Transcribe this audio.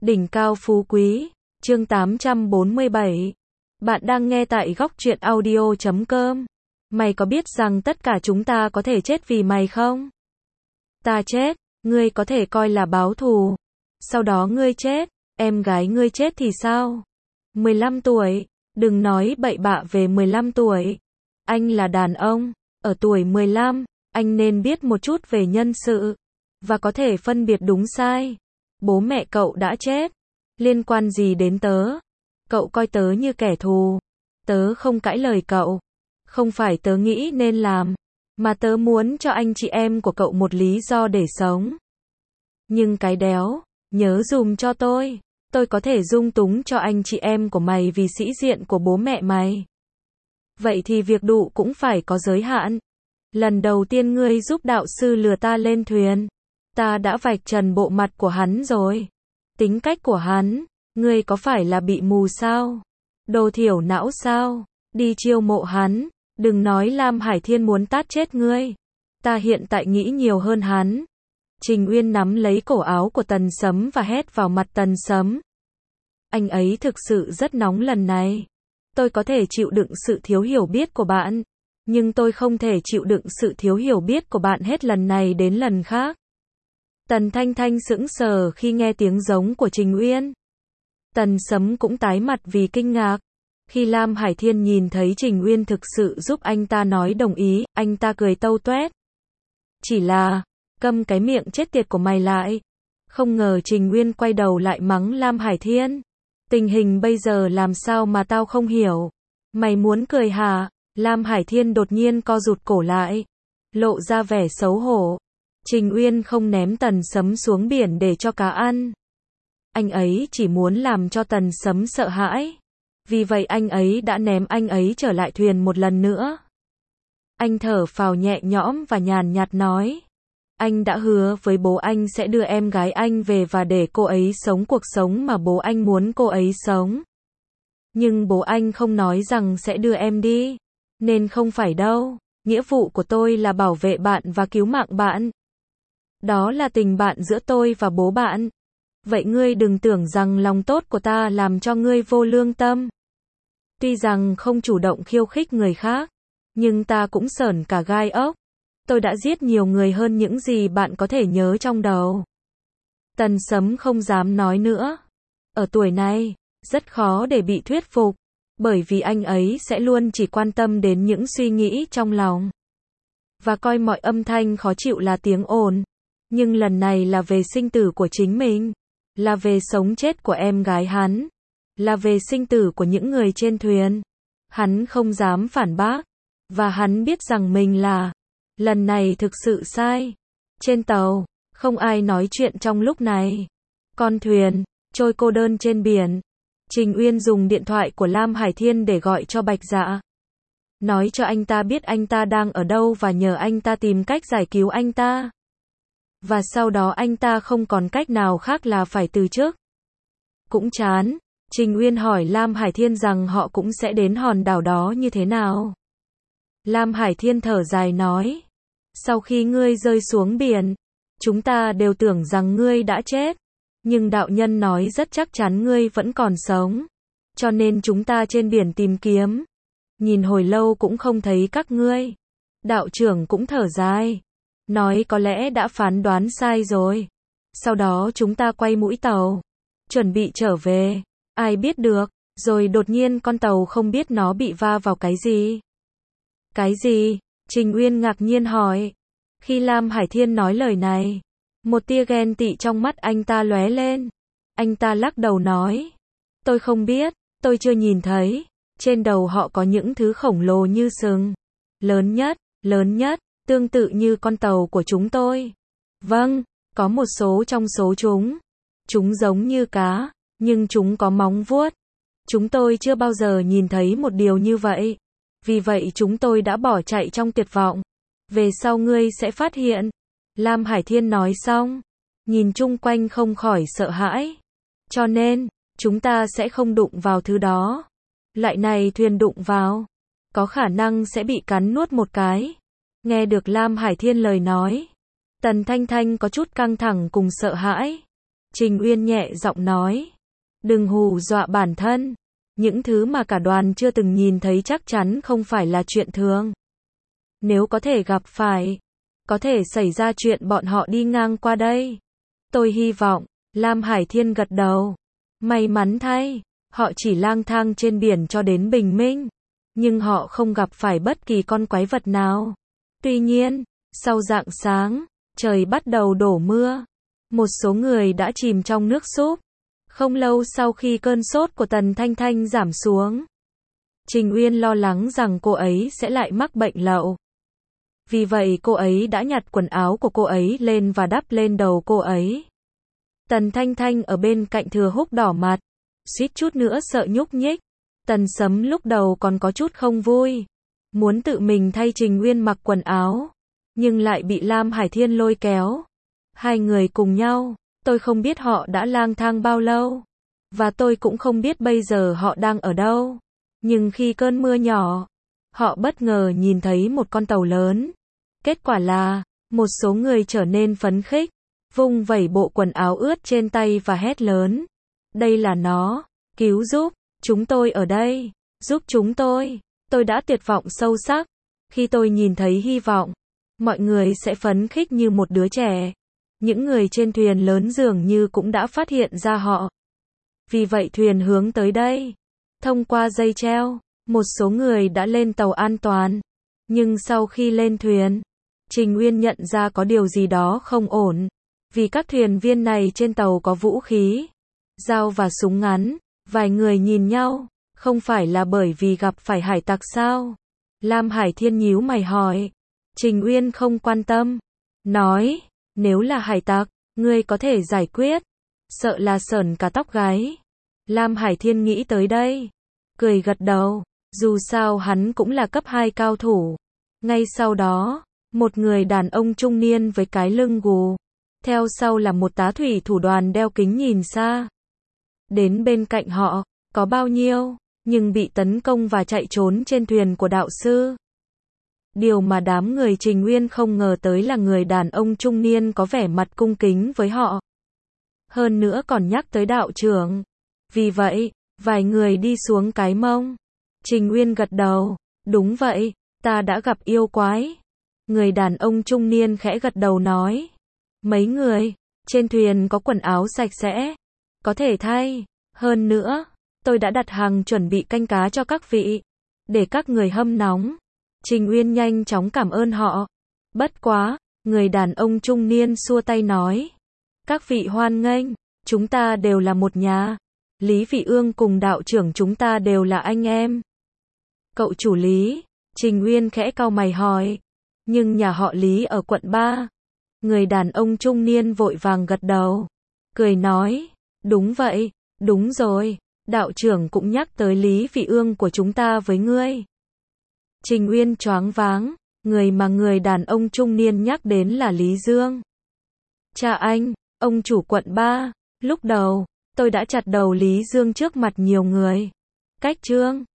Đỉnh cao phú quý, chương 847. Bạn đang nghe tại góc truyện audio.com. Mày có biết rằng tất cả chúng ta có thể chết vì mày không? Ta chết, ngươi có thể coi là báo thù. Sau đó ngươi chết, em gái ngươi chết thì sao? 15 tuổi, đừng nói bậy bạ về 15 tuổi. Anh là đàn ông, ở tuổi 15, anh nên biết một chút về nhân sự, và có thể phân biệt đúng sai. Bố mẹ cậu đã chết, liên quan gì đến tớ? Cậu coi tớ như kẻ thù. Tớ không cãi lời cậu. Không phải tớ nghĩ nên làm, mà tớ muốn cho anh chị em của cậu một lý do để sống. Nhưng cái đéo, nhớ dùm cho tôi có thể dung túng cho anh chị em của mày vì sĩ diện của bố mẹ mày. Vậy thì việc đụ cũng phải có giới hạn. Lần đầu tiên ngươi giúp đạo sư lừa ta lên thuyền, ta đã vạch trần bộ mặt của hắn rồi. Tính cách của hắn, ngươi có phải là bị mù sao? Đồ thiểu não sao? Đi chiêu mộ hắn, đừng nói Lam Hải Thiên muốn tát chết ngươi. Ta hiện tại nghĩ nhiều hơn hắn. Trình Uyên nắm lấy cổ áo của Tần Sấm và hét vào mặt Tần Sấm. Anh ấy thực sự rất nóng lần này. Tôi có thể chịu đựng sự thiếu hiểu biết của bạn, nhưng tôi không thể chịu đựng sự thiếu hiểu biết của bạn hết lần này đến lần khác. Tần Thanh Thanh sững sờ khi nghe tiếng giống của Trình Uyên. Tần Sấm cũng tái mặt vì kinh ngạc. Khi Lam Hải Thiên nhìn thấy Trình Uyên thực sự giúp anh ta nói đồng ý, anh ta cười tâu toét. Chỉ là, câm cái miệng chết tiệt của mày lại. Không ngờ Trình Uyên quay đầu lại mắng Lam Hải Thiên. Tình hình bây giờ làm sao mà tao không hiểu? Mày muốn cười hả? Lam Hải Thiên đột nhiên co rụt cổ lại, lộ ra vẻ xấu hổ. Trình Uyên không ném Tần Sấm xuống biển để cho cá ăn. Anh ấy chỉ muốn làm cho Tần Sấm sợ hãi. Vì vậy anh ấy đã ném anh ấy trở lại thuyền một lần nữa. Anh thở phào nhẹ nhõm và nhàn nhạt nói. Anh đã hứa với bố anh sẽ đưa em gái anh về và để cô ấy sống cuộc sống mà bố anh muốn cô ấy sống. Nhưng bố anh không nói rằng sẽ đưa em đi. Nên không phải đâu. Nghĩa vụ của tôi là bảo vệ bạn và cứu mạng bạn. Đó là tình bạn giữa tôi và bố bạn. Vậy ngươi đừng tưởng rằng lòng tốt của ta làm cho ngươi vô lương tâm. Tuy rằng không chủ động khiêu khích người khác, nhưng ta cũng sởn cả gai ốc. Tôi đã giết nhiều người hơn những gì bạn có thể nhớ trong đầu. Tần Sấm không dám nói nữa. Ở tuổi này, rất khó để bị thuyết phục, bởi vì anh ấy sẽ luôn chỉ quan tâm đến những suy nghĩ trong lòng, và coi mọi âm thanh khó chịu là tiếng ồn. Nhưng lần này là về sinh tử của chính mình, là về sống chết của em gái hắn, là về sinh tử của những người trên thuyền. Hắn không dám phản bác, và hắn biết rằng mình lần này thực sự sai. Trên tàu, không ai nói chuyện trong lúc này. Con thuyền trôi cô đơn trên biển. Trình Uyên dùng điện thoại của Lam Hải Thiên để gọi cho Bạch Dạ, nói cho anh ta biết anh ta đang ở đâu và nhờ anh ta tìm cách giải cứu anh ta. Và sau đó anh ta không còn cách nào khác là phải từ chức. Cũng chán, Trình Uyên hỏi Lam Hải Thiên rằng họ cũng sẽ đến hòn đảo đó như thế nào. Lam Hải Thiên thở dài nói. Sau khi ngươi rơi xuống biển, chúng ta đều tưởng rằng ngươi đã chết. Nhưng đạo nhân nói rất chắc chắn ngươi vẫn còn sống. Cho nên chúng ta trên biển tìm kiếm. Nhìn hồi lâu cũng không thấy các ngươi. Đạo trưởng cũng thở dài, nói có lẽ đã phán đoán sai rồi. Sau đó chúng ta quay mũi tàu, chuẩn bị trở về. Ai biết được, rồi đột nhiên con tàu không biết nó bị va vào cái gì. Cái gì? Trình Uyên ngạc nhiên hỏi. Khi Lam Hải Thiên nói lời này, một tia ghen tị trong mắt anh ta lóe lên. Anh ta lắc đầu nói. Tôi không biết, tôi chưa nhìn thấy. Trên đầu họ có những thứ khổng lồ như sừng. Lớn nhất, tương tự như con tàu của chúng tôi. Vâng, có một số trong số chúng. Chúng giống như cá, nhưng chúng có móng vuốt. Chúng tôi chưa bao giờ nhìn thấy một điều như vậy. Vì vậy chúng tôi đã bỏ chạy trong tuyệt vọng. Về sau ngươi sẽ phát hiện. Lam Hải Thiên nói xong, nhìn chung quanh không khỏi sợ hãi. Cho nên, chúng ta sẽ không đụng vào thứ đó. Loại này thuyền đụng vào, có khả năng sẽ bị cắn nuốt một cái. Nghe được Lam Hải Thiên lời nói, Tần Thanh Thanh có chút căng thẳng cùng sợ hãi. Trình Uyên nhẹ giọng nói. Đừng hù dọa bản thân. Những thứ mà cả đoàn chưa từng nhìn thấy chắc chắn không phải là chuyện thường. Nếu có thể gặp phải, có thể xảy ra chuyện bọn họ đi ngang qua đây. Tôi hy vọng, Lam Hải Thiên gật đầu. May mắn thay, họ chỉ lang thang trên biển cho đến bình minh. Nhưng họ không gặp phải bất kỳ con quái vật nào. Tuy nhiên, sau rạng sáng, trời bắt đầu đổ mưa. Một số người đã chìm trong nước súp. Không lâu sau khi cơn sốt của Tần Thanh Thanh giảm xuống, Trình Uyên lo lắng rằng cô ấy sẽ lại mắc bệnh lậu. Vì vậy cô ấy đã nhặt quần áo của cô ấy lên và đắp lên đầu cô ấy. Tần Thanh Thanh ở bên cạnh thừa húc đỏ mặt, suýt chút nữa sợ nhúc nhích. Tần Sấm lúc đầu còn có chút không vui, muốn tự mình thay Trình Uyên mặc quần áo, nhưng lại bị Lam Hải Thiên lôi kéo. Hai người cùng nhau, tôi không biết họ đã lang thang bao lâu, và tôi cũng không biết bây giờ họ đang ở đâu. Nhưng khi cơn mưa nhỏ, họ bất ngờ nhìn thấy một con tàu lớn. Kết quả là, một số người trở nên phấn khích, vung vẩy bộ quần áo ướt trên tay và hét lớn. Đây là nó, cứu giúp, chúng tôi ở đây, giúp chúng tôi. Tôi đã tuyệt vọng sâu sắc. Khi tôi nhìn thấy hy vọng, mọi người sẽ phấn khích như một đứa trẻ. Những người trên thuyền lớn dường như cũng đã phát hiện ra họ. Vì vậy thuyền hướng tới đây. Thông qua dây treo, một số người đã lên tàu an toàn. Nhưng sau khi lên thuyền, Trình Uyên nhận ra có điều gì đó không ổn. Vì các thuyền viên này trên tàu có vũ khí, dao và súng ngắn. Vài người nhìn nhau, không phải là bởi vì gặp phải hải tặc sao? Lam Hải Thiên nhíu mày hỏi. Trình Uyên không quan tâm, nói, nếu là hải tặc, ngươi có thể giải quyết. Sợ là sởn cả tóc gáy. Lam Hải Thiên nghĩ tới đây, cười gật đầu, dù sao hắn cũng là cấp 2 cao thủ. Ngay sau đó, một người đàn ông trung niên với cái lưng gù, theo sau là một tá thủy thủ đoàn đeo kính nhìn xa. Đến bên cạnh họ, có bao nhiêu, nhưng bị tấn công và chạy trốn trên thuyền của đạo sư. Điều mà đám người Trình Uyên không ngờ tới là người đàn ông trung niên có vẻ mặt cung kính với họ. Hơn nữa còn nhắc tới đạo trưởng. Vì vậy, vài người đi xuống cái mông. Trình Uyên gật đầu, đúng vậy, ta đã gặp yêu quái. Người đàn ông trung niên khẽ gật đầu nói. Mấy người, trên thuyền có quần áo sạch sẽ, có thể thay. Hơn nữa, tôi đã đặt hàng chuẩn bị canh cá cho các vị, để các người hâm nóng. Trình Uyên nhanh chóng cảm ơn họ. Bất quá, người đàn ông trung niên xua tay nói. Các vị hoan nghênh, chúng ta đều là một nhà. Lý Vị Ương cùng đạo trưởng chúng ta đều là anh em. Cậu chủ Lý, Trình Uyên khẽ cau mày hỏi. Nhưng nhà họ Lý ở quận 3. Người đàn ông trung niên vội vàng gật đầu, cười nói. Đúng vậy, đúng rồi, đạo trưởng cũng nhắc tới Lý Vị Ương của chúng ta với ngươi. Trình Uyên choáng váng, người mà người đàn ông trung niên nhắc đến là Lý Dương. Cha anh, ông chủ quận 3, lúc đầu, tôi đã chặt đầu Lý Dương trước mặt nhiều người. Cách chương